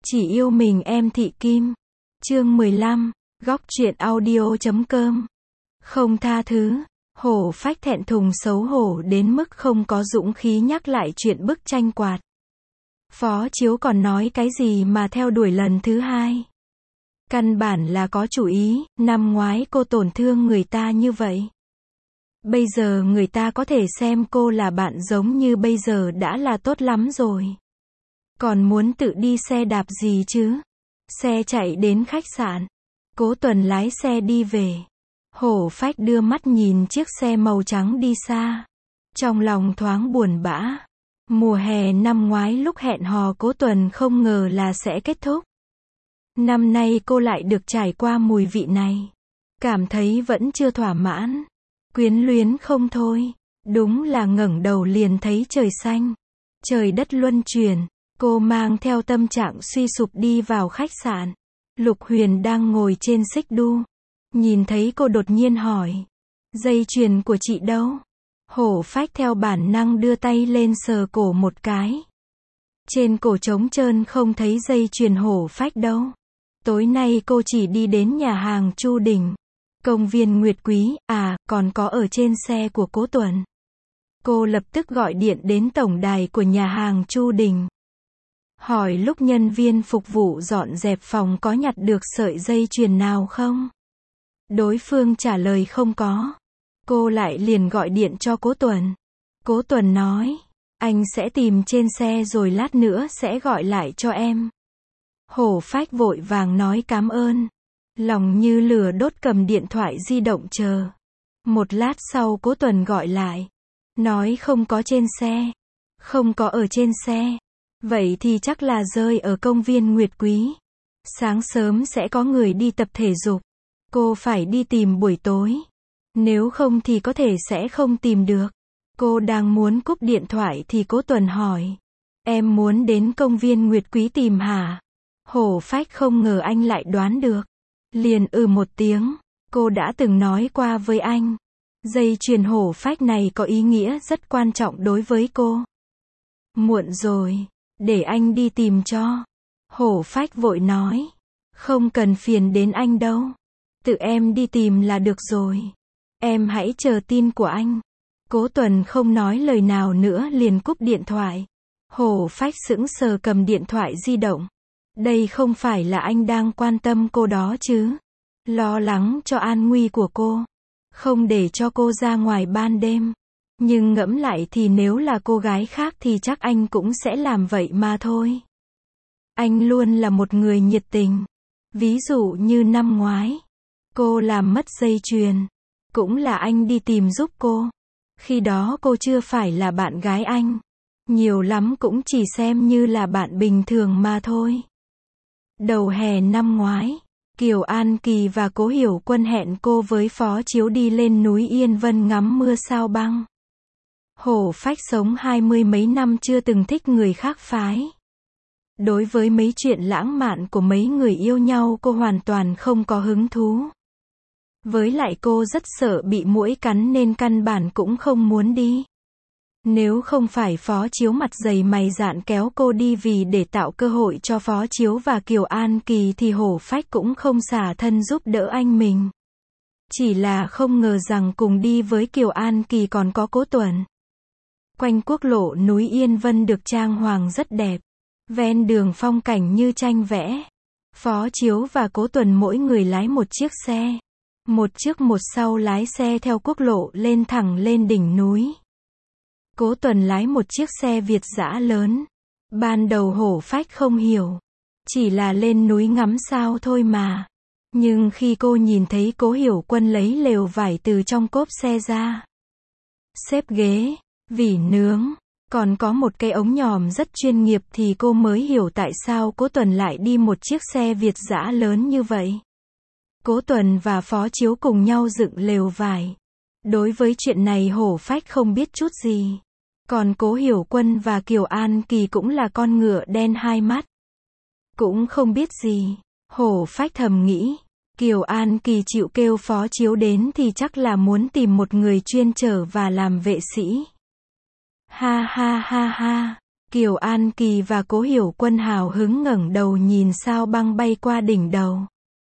Chỉ yêu mình em Thị Kim. Chương 15, góc truyện audio.com. Không tha thứ. Hổ Phách thẹn thùng xấu hổ đến mức không có dũng khí nhắc lại chuyện bức tranh quạt. Phó Chiếu còn nói cái gì mà theo đuổi lần thứ hai. Căn bản là có chủ ý, năm ngoái cô tổn thương người ta như vậy. Bây giờ người ta có thể xem cô là bạn giống như bây giờ đã là tốt lắm rồi. Còn muốn tự đi xe đạp gì chứ? Xe chạy đến khách sạn. Cố Tuần lái xe đi về. Hổ Phách đưa mắt nhìn chiếc xe màu trắng đi xa. Trong lòng thoáng buồn bã. Mùa hè năm ngoái lúc hẹn hò Cố Tuần không ngờ là sẽ kết thúc. Năm nay cô lại được trải qua mùi vị này. Cảm thấy vẫn chưa thỏa mãn. Quyến luyến không thôi. Đúng là ngẩng đầu liền thấy trời xanh. Trời đất luân chuyển. Cô mang theo tâm trạng suy sụp đi vào khách sạn. Lục Huyền đang ngồi trên xích đu. Nhìn thấy cô đột nhiên hỏi. Dây chuyền của chị đâu? Hổ Phách theo bản năng đưa tay lên sờ cổ một cái. Trên cổ trống trơn không thấy dây chuyền Hổ Phách đâu. Tối nay cô chỉ đi đến nhà hàng Chu Đình. Công viên Nguyệt Quý, còn có ở trên xe của Cố Tuần. Cô lập tức gọi điện đến tổng đài của nhà hàng Chu Đình. Hỏi lúc nhân viên phục vụ dọn dẹp phòng có nhặt được sợi dây chuyền nào không? Đối phương trả lời không có. Cô lại liền gọi điện cho Cố Tuần. Cố Tuần nói, anh sẽ tìm trên xe rồi lát nữa sẽ gọi lại cho em. Hổ Phách vội vàng nói cảm ơn. Lòng như lửa đốt cầm điện thoại di động chờ. Một lát sau Cố Tuần gọi lại. Nói không có trên xe. Không có ở trên xe. Vậy thì chắc là rơi ở công viên Nguyệt Quý. Sáng sớm sẽ có người đi tập thể dục. Cô phải đi tìm buổi tối. Nếu không thì có thể sẽ không tìm được. Cô đang muốn cúp điện thoại thì Cố Tuần hỏi. Em muốn đến công viên Nguyệt Quý tìm hả? Hổ Phách không ngờ anh lại đoán được. Liền một tiếng. Cô đã từng nói qua với anh. Dây chuyền Hổ Phách này có ý nghĩa rất quan trọng đối với cô. Muộn rồi. Để anh đi tìm cho. Hổ Phách vội nói. Không cần phiền đến anh đâu. Tự em đi tìm là được rồi. Em hãy chờ tin của anh. Cố Tuần không nói lời nào nữa liền cúp điện thoại. Hổ Phách sững sờ cầm điện thoại di động. Đây không phải là anh đang quan tâm cô đó chứ. Lo lắng cho an nguy của cô. Không để cho cô ra ngoài ban đêm. Nhưng ngẫm lại thì nếu là cô gái khác thì chắc anh cũng sẽ làm vậy mà thôi. Anh luôn là một người nhiệt tình. Ví dụ như năm ngoái. Cô làm mất dây chuyền. Cũng là anh đi tìm giúp cô. Khi đó cô chưa phải là bạn gái anh. Nhiều lắm cũng chỉ xem như là bạn bình thường mà thôi. Đầu hè năm ngoái. Kiều An Kỳ và Cố Hiểu Quân hẹn cô với Phó Chiếu đi lên núi Yên Vân ngắm mưa sao băng. Hổ Phách sống 20 mấy năm chưa từng thích người khác phái. Đối với mấy chuyện lãng mạn của mấy người yêu nhau cô hoàn toàn không có hứng thú. Với lại cô rất sợ bị muỗi cắn nên căn bản cũng không muốn đi. Nếu không phải Phó Chiếu mặt dày mày dạn kéo cô đi vì để tạo cơ hội cho Phó Chiếu và Kiều An Kỳ thì Hổ Phách cũng không xả thân giúp đỡ anh mình. Chỉ là không ngờ rằng cùng đi với Kiều An Kỳ còn có Cố Tuần. Quanh quốc lộ núi Yên Vân được trang hoàng rất đẹp. Ven đường phong cảnh như tranh vẽ. Phó Chiếu và Cố Tuần mỗi người lái một chiếc xe. Một trước một sau lái xe theo quốc lộ lên thẳng lên đỉnh núi. Cố Tuần lái một chiếc xe Việt dã lớn. Ban đầu Hổ Phách không hiểu. Chỉ là lên núi ngắm sao thôi mà. Nhưng khi cô nhìn thấy Cố Hiểu Quân lấy lều vải từ trong cốp xe ra. Xếp ghế, vỉ nướng, còn có một cái ống nhòm rất chuyên nghiệp thì cô mới hiểu tại sao Cố Tuần lại đi một chiếc xe Việt dã lớn như vậy. Cố Tuần và Phó Chiếu cùng nhau dựng lều vải. Đối với chuyện này Hổ Phách không biết chút gì. Còn Cố Hiểu Quân và Kiều An Kỳ cũng là con ngựa đen hai mắt. Cũng không biết gì. Hổ Phách thầm nghĩ. Kiều An Kỳ chịu kêu Phó Chiếu đến thì chắc là muốn tìm một người chuyên chở và làm vệ sĩ. Ha ha ha ha. Kiều An Kỳ và Cố Hiểu Quân hào hứng ngẩng đầu nhìn sao băng bay qua đỉnh đầu.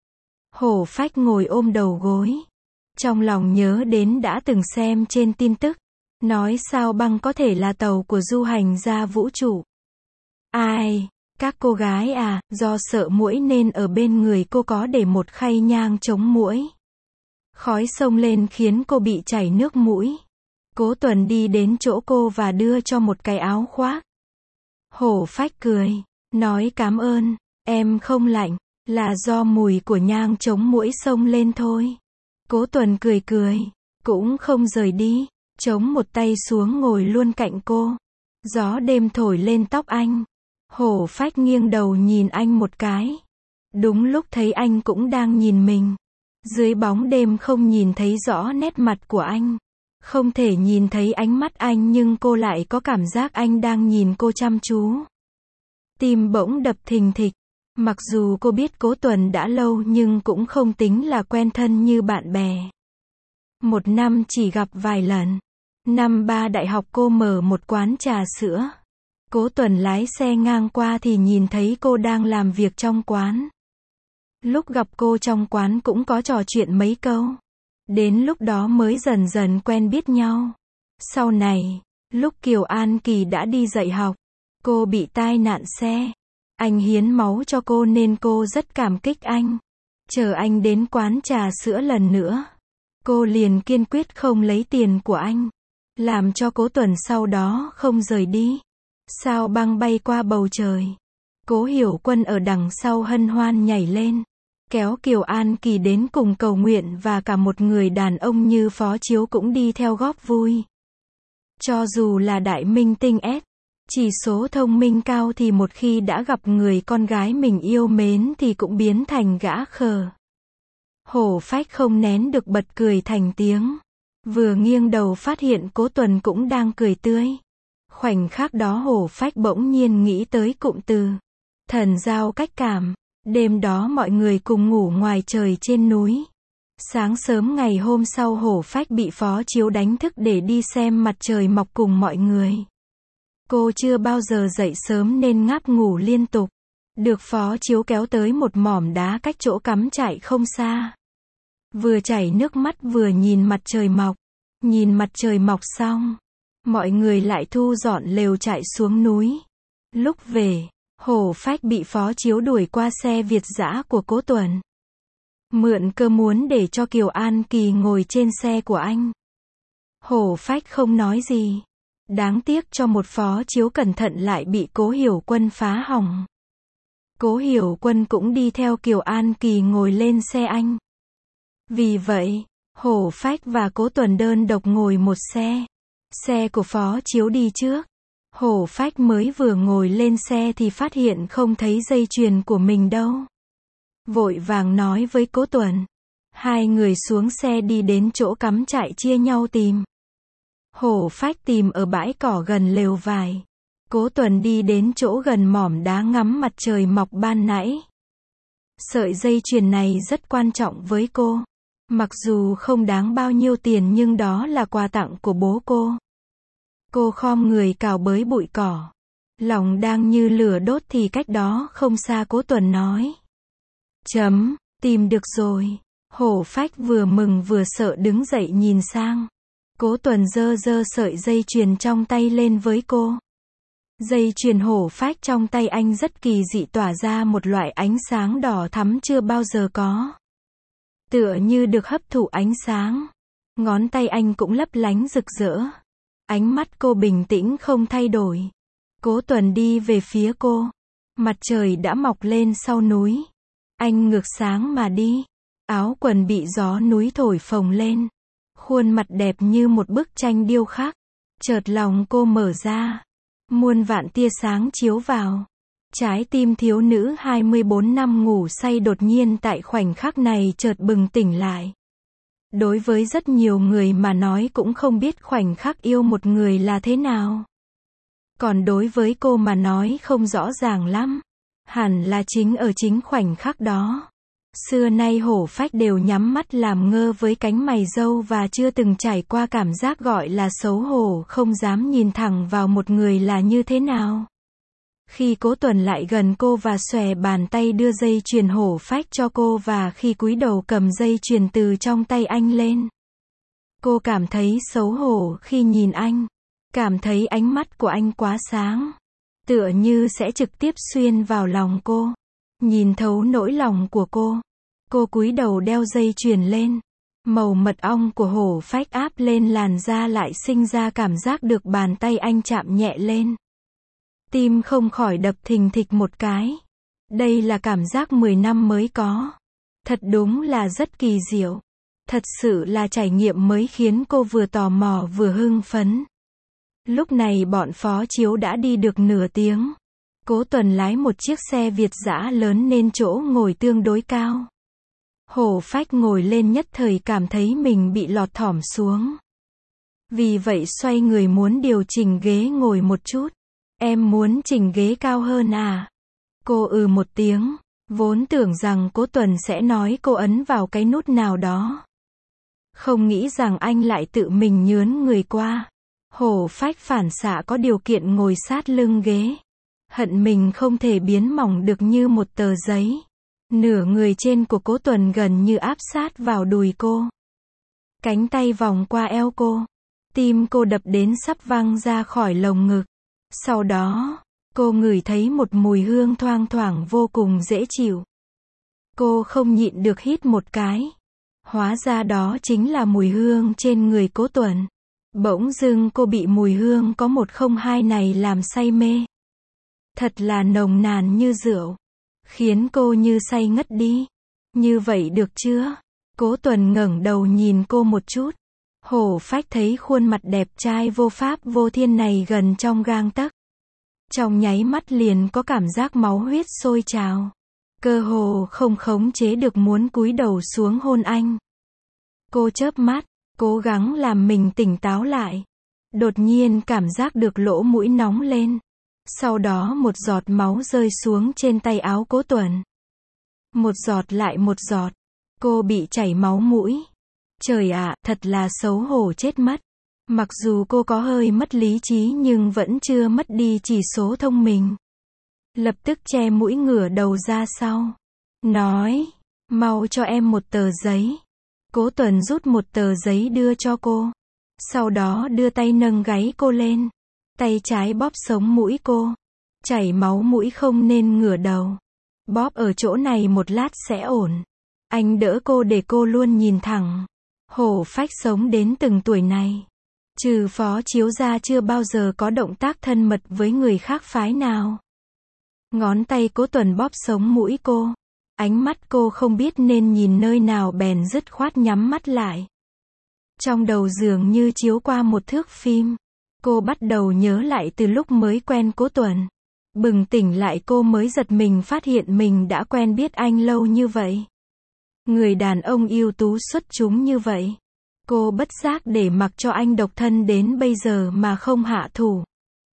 Hổ Phách ngồi ôm đầu gối. Trong lòng nhớ đến đã từng xem trên tin tức. Nói sao băng có thể là tàu của du hành ra vũ trụ. Ai, các cô gái à, do sợ muỗi nên ở bên người cô có để một khay nhang chống muỗi. Khói xông lên khiến cô bị chảy nước mũi. Cố Tuần đi đến chỗ cô và đưa cho một cái áo khoác. Hổ Phách cười, nói cảm ơn, em không lạnh, là do mùi của nhang chống muỗi xông lên thôi. Cố Tuần cười cười, cũng không rời đi, chống một tay xuống ngồi luôn cạnh cô. Gió đêm thổi lên tóc anh. Hổ Phách nghiêng đầu nhìn anh một cái. Đúng lúc thấy anh cũng đang nhìn mình. Dưới bóng đêm không nhìn thấy rõ nét mặt của anh. Không thể nhìn thấy ánh mắt anh nhưng cô lại có cảm giác anh đang nhìn cô chăm chú. Tim bỗng đập thình thịch. Mặc dù cô biết Cố Tuần đã lâu nhưng cũng không tính là quen thân như bạn bè. Một năm chỉ gặp vài lần. Năm 3 đại học cô mở một quán trà sữa. Cố Tuần lái xe ngang qua thì nhìn thấy cô đang làm việc trong quán. Lúc gặp cô trong quán cũng có trò chuyện mấy câu. Đến lúc đó mới dần dần quen biết nhau. Sau này, lúc Kiều An Kỳ đã đi dạy học, cô bị tai nạn xe. Anh hiến máu cho cô nên cô rất cảm kích anh. Chờ anh đến quán trà sữa lần nữa, cô liền kiên quyết không lấy tiền của anh. Làm cho Cố Tuần sau đó không rời đi. Sao băng bay qua bầu trời. Cố Hiểu Quân ở đằng sau hân hoan nhảy lên. Kéo Kiều An Kỳ đến cùng cầu nguyện và cả một người đàn ông như Phó Chiếu cũng đi theo góp vui. Cho dù là đại minh tinh S, chỉ số thông minh cao thì một khi đã gặp người con gái mình yêu mến thì cũng biến thành gã khờ. Hổ Phách không nén được bật cười thành tiếng. Vừa nghiêng đầu phát hiện Cố Tuần cũng đang cười tươi. Khoảnh khắc đó Hổ Phách bỗng nhiên nghĩ tới cụm từ thần giao cách cảm. Đêm đó mọi người cùng ngủ ngoài trời trên núi. Sáng sớm ngày hôm sau Hổ Phách bị Phó Chiếu đánh thức để đi xem mặt trời mọc cùng mọi người. Cô chưa bao giờ dậy sớm nên ngáp ngủ liên tục. Được Phó Chiếu kéo tới một mỏm đá cách chỗ cắm trại không xa. Vừa chảy nước mắt vừa nhìn mặt trời mọc. Nhìn mặt trời mọc xong, mọi người lại thu dọn lều trại xuống núi. Lúc về, Hổ Phách bị Phó Chiếu đuổi qua xe Việt dã của Cố Tuần. Mượn cơ muốn để cho Kiều An Kỳ ngồi trên xe của anh. Hổ Phách không nói gì. Đáng tiếc cho một Phó Chiếu cẩn thận lại bị Cố Hiểu Quân phá hỏng. Cố Hiểu Quân cũng đi theo Kiều An Kỳ ngồi lên xe anh. Vì vậy, Hổ Phách và Cố Tuần đơn độc ngồi một xe. Xe của Phó Chiếu đi trước. Hổ Phách mới vừa ngồi lên xe thì phát hiện không thấy dây chuyền của mình đâu. Vội vàng nói với Cố Tuần. Hai người xuống xe đi đến chỗ cắm trại chia nhau tìm. Hổ Phách tìm ở bãi cỏ gần lều vải. Cố Tuần đi đến chỗ gần mỏm đá ngắm mặt trời mọc ban nãy. Sợi dây chuyền này rất quan trọng với cô. Mặc dù không đáng bao nhiêu tiền nhưng đó là quà tặng của bố cô. Cô khom người cào bới bụi cỏ. Lòng đang như lửa đốt thì cách đó không xa Cố Tuần nói. Tìm được rồi. Hổ Phách vừa mừng vừa sợ đứng dậy nhìn sang. Cố Tuần giơ sợi dây chuyền trong tay lên với cô. Dây chuyền Hổ Phách trong tay anh rất kỳ dị tỏa ra một loại ánh sáng đỏ thắm chưa bao giờ có. Tựa như được hấp thụ ánh sáng. Ngón tay anh cũng lấp lánh rực rỡ. Ánh mắt cô bình tĩnh không thay đổi. Cố Tuần đi về phía cô. Mặt trời đã mọc lên sau núi. Anh ngược sáng mà đi. Áo quần bị gió núi thổi phồng lên. Khuôn mặt đẹp như một bức tranh điêu khắc. Chợt lòng cô mở ra. Muôn vạn tia sáng chiếu vào. Trái tim thiếu nữ 24 năm ngủ say đột nhiên tại khoảnh khắc này chợt bừng tỉnh lại. Đối với rất nhiều người mà nói cũng không biết khoảnh khắc yêu một người là thế nào. Còn đối với cô mà nói không rõ ràng lắm. Hẳn là chính ở chính khoảnh khắc đó. Xưa nay hổ phách đều nhắm mắt làm ngơ với cánh mày râu và chưa từng trải qua cảm giác gọi là xấu hổ, không dám nhìn thẳng vào một người là như thế nào. Khi Cố Tuần lại gần cô và xòe bàn tay đưa dây chuyền hổ phách cho cô, và khi cúi đầu cầm dây chuyền từ trong tay anh lên, cô cảm thấy xấu hổ khi nhìn anh. Cảm thấy ánh mắt của anh quá sáng, tựa như sẽ trực tiếp xuyên vào lòng cô, nhìn thấu nỗi lòng của cô. Cô cúi đầu đeo dây chuyền lên. Màu mật ong của hổ phách áp lên làn da, lại sinh ra cảm giác được bàn tay anh chạm nhẹ lên. Tim không khỏi đập thình thịch một cái. Đây là cảm giác 10 năm mới có. Thật đúng là rất kỳ diệu. Thật sự là trải nghiệm mới khiến cô vừa tò mò vừa hưng phấn. Lúc này bọn phó chiếu đã đi được nửa tiếng. Cố Tuần lái một chiếc xe Việt dã lớn nên chỗ ngồi tương đối cao. Hổ phách ngồi lên nhất thời cảm thấy mình bị lọt thỏm xuống. Vì vậy xoay người muốn điều chỉnh ghế ngồi một chút. Em muốn chỉnh ghế cao hơn à? Cô một tiếng. Vốn tưởng rằng Cố Tuần sẽ nói cô ấn vào cái nút nào đó. Không nghĩ rằng anh lại tự mình nhướn người qua. Hổ phách phản xạ có điều kiện ngồi sát lưng ghế. Hận mình không thể biến mỏng được như một tờ giấy. Nửa người trên của Cố Tuần gần như áp sát vào đùi cô. Cánh tay vòng qua eo cô. Tim cô đập đến sắp văng ra khỏi lồng ngực. Sau đó, cô ngửi thấy một mùi hương thoang thoảng vô cùng dễ chịu. Cô không nhịn được hít một cái. Hóa ra đó chính là mùi hương trên người Cố Tuần. Bỗng dưng cô bị mùi hương có 102 này làm say mê. Thật là nồng nàn như rượu. Khiến cô như say ngất đi. Như vậy được chưa? Cố Tuần ngẩng đầu nhìn cô một chút. Hổ phách thấy khuôn mặt đẹp trai vô pháp vô thiên này gần trong gang tấc. Trong nháy mắt liền có cảm giác máu huyết sôi trào. Cơ hồ không khống chế được muốn cúi đầu xuống hôn anh. Cô chớp mắt, cố gắng làm mình tỉnh táo lại. Đột nhiên cảm giác được lỗ mũi nóng lên. Sau đó một giọt máu rơi xuống trên tay áo Cố Tuần. Một giọt lại một giọt. Cô bị chảy máu mũi. Trời ạ, thật là xấu hổ chết mất. Mặc dù cô có hơi mất lý trí nhưng vẫn chưa mất đi chỉ số thông minh. Lập tức che mũi ngửa đầu ra sau. Nói, mau cho em một tờ giấy. Cố Tuần rút một tờ giấy đưa cho cô. Sau đó đưa tay nâng gáy cô lên. Tay trái bóp sống mũi cô. Chảy máu mũi không nên ngửa đầu. Bóp ở chỗ này một lát sẽ ổn. Anh đỡ cô để cô luôn nhìn thẳng. Hổ phách sống đến từng tuổi này. Trừ phó chiếu ra chưa bao giờ có động tác thân mật với người khác phái nào. Ngón tay Cố Tuần bóp sống mũi cô. Ánh mắt cô không biết nên nhìn nơi nào bèn dứt khoát nhắm mắt lại. Trong đầu dường như chiếu qua một thước phim. Cô bắt đầu nhớ lại từ lúc mới quen Cố Tuần. Bừng tỉnh lại cô mới giật mình phát hiện mình đã quen biết anh lâu như vậy. Người đàn ông ưu tú xuất chúng như vậy. Cô bất giác để mặc cho anh độc thân đến bây giờ mà không hạ thủ.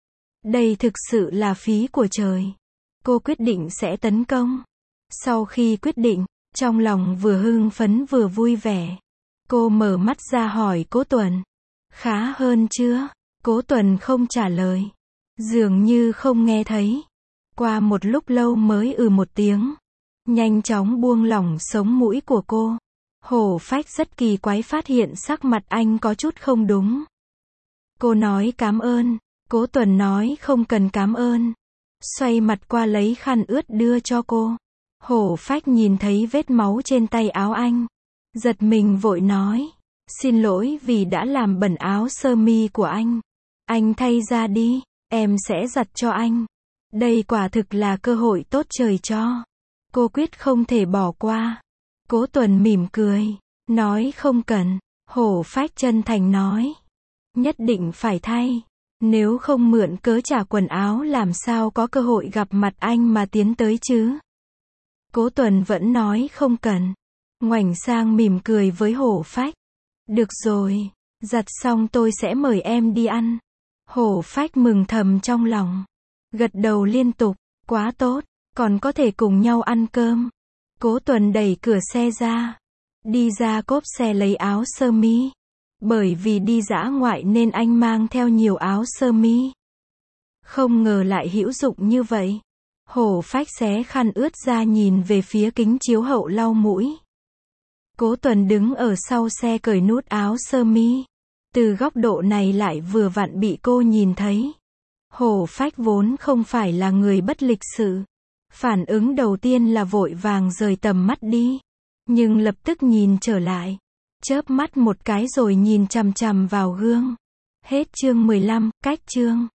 Đây thực sự là phí của trời. Cô quyết định sẽ tấn công. Sau khi quyết định, trong lòng vừa hưng phấn vừa vui vẻ. Cô mở mắt ra hỏi Cố Tuần. Khá hơn chưa? Cố Tuần không trả lời. Dường như không nghe thấy. Qua một lúc lâu mới một tiếng. Nhanh chóng buông lỏng sống mũi của cô. Hổ phách rất kỳ quái phát hiện sắc mặt anh có chút không đúng. Cô nói cảm ơn. Cố Tuần nói không cần cảm ơn. Xoay mặt qua lấy khăn ướt đưa cho cô. Hổ phách nhìn thấy vết máu trên tay áo anh. Giật mình vội nói. Xin lỗi vì đã làm bẩn áo sơ mi của anh. Anh thay ra đi, em sẽ giặt cho anh. Đây quả thực là cơ hội tốt trời cho. Cô quyết không thể bỏ qua. Cố Tuần mỉm cười. Nói không cần. Hổ phách chân thành nói. Nhất định phải thay. Nếu không mượn cớ trả quần áo làm sao có cơ hội gặp mặt anh mà tiến tới chứ. Cố Tuần vẫn nói không cần. Ngoảnh sang mỉm cười với hổ phách. Được rồi. Giặt xong tôi sẽ mời em đi ăn. Hổ phách mừng thầm trong lòng. Gật đầu liên tục. Quá tốt. Còn có thể cùng nhau ăn cơm. Cố Tuần đẩy cửa xe ra. Đi ra cốp xe lấy áo sơ mi. Bởi vì đi dã ngoại nên anh mang theo nhiều áo sơ mi. Không ngờ lại hữu dụng như vậy. Hổ Phách xé khăn ướt ra nhìn về phía kính chiếu hậu lau mũi. Cố Tuần đứng ở sau xe cởi nút áo sơ mi. Từ góc độ này lại vừa vặn bị cô nhìn thấy. Hổ Phách vốn không phải là người bất lịch sự. Phản ứng đầu tiên là vội vàng rời tầm mắt đi. Nhưng lập tức nhìn trở lại. Chớp mắt một cái rồi nhìn chằm chằm vào gương. Hết chương 15, cách chương.